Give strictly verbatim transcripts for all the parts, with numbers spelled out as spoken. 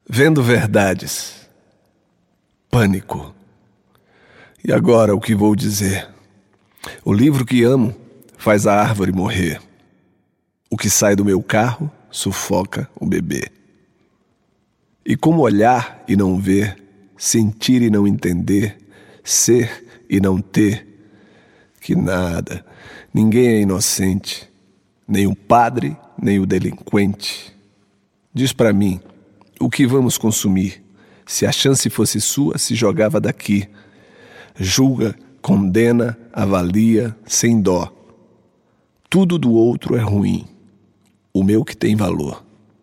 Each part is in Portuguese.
Vendo verdades. Pânico. E agora o que vou dizer? O livro que amo faz a árvore morrer. O que sai do meu carro sufoca o bebê. E como olhar e não ver, sentir e não entender, ser e não ter, que nada, ninguém é inocente, nem o padre, nem o delinquente. Diz pra mim, o que vamos consumir? Se a chance fosse sua, se jogava daqui. Julga, condena, avalia, sem dó. Tudo do outro é ruim, o meu que tem valor.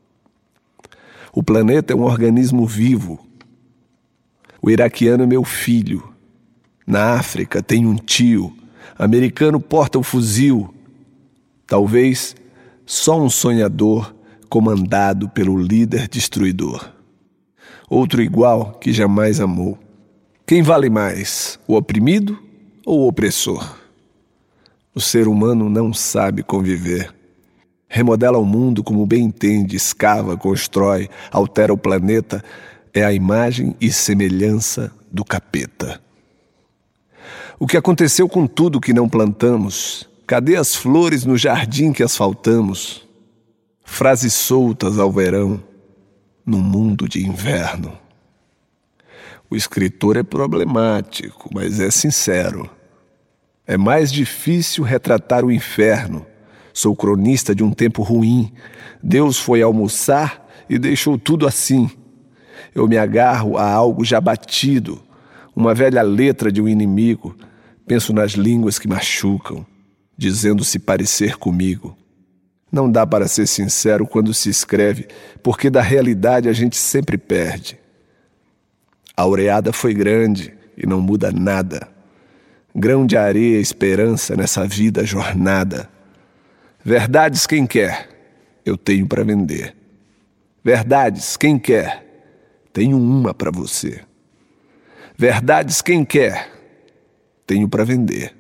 O planeta é um organismo vivo. O iraquiano é meu filho. Na África tem um tio. Americano porta um fuzil. Talvez só um sonhador comandado pelo líder destruidor. Outro igual que jamais amou. Quem vale mais, o oprimido ou o opressor? O ser humano não sabe conviver. Remodela o mundo como bem entende, escava, constrói, altera o planeta. É a imagem e semelhança do capeta. O que aconteceu com tudo que não plantamos? Cadê as flores no jardim que asfaltamos? Frases soltas ao verão, num mundo de inverno. O escritor é problemático, mas é sincero. É mais difícil retratar o inferno. Sou cronista de um tempo ruim. Deus foi almoçar e deixou tudo assim. Eu me agarro a algo já batido, uma velha letra de um inimigo. Penso nas línguas que machucam, dizendo se parecer comigo. Não dá para ser sincero quando se escreve, porque da realidade a gente sempre perde. A aureada foi grande e não muda nada. Grão de areia, esperança nessa vida jornada. Verdades quem quer, eu tenho para vender. Verdades quem quer, tenho uma para você. Verdades quem quer, tenho para vender.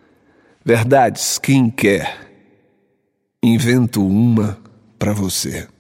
Verdades quem quer, invento uma para você.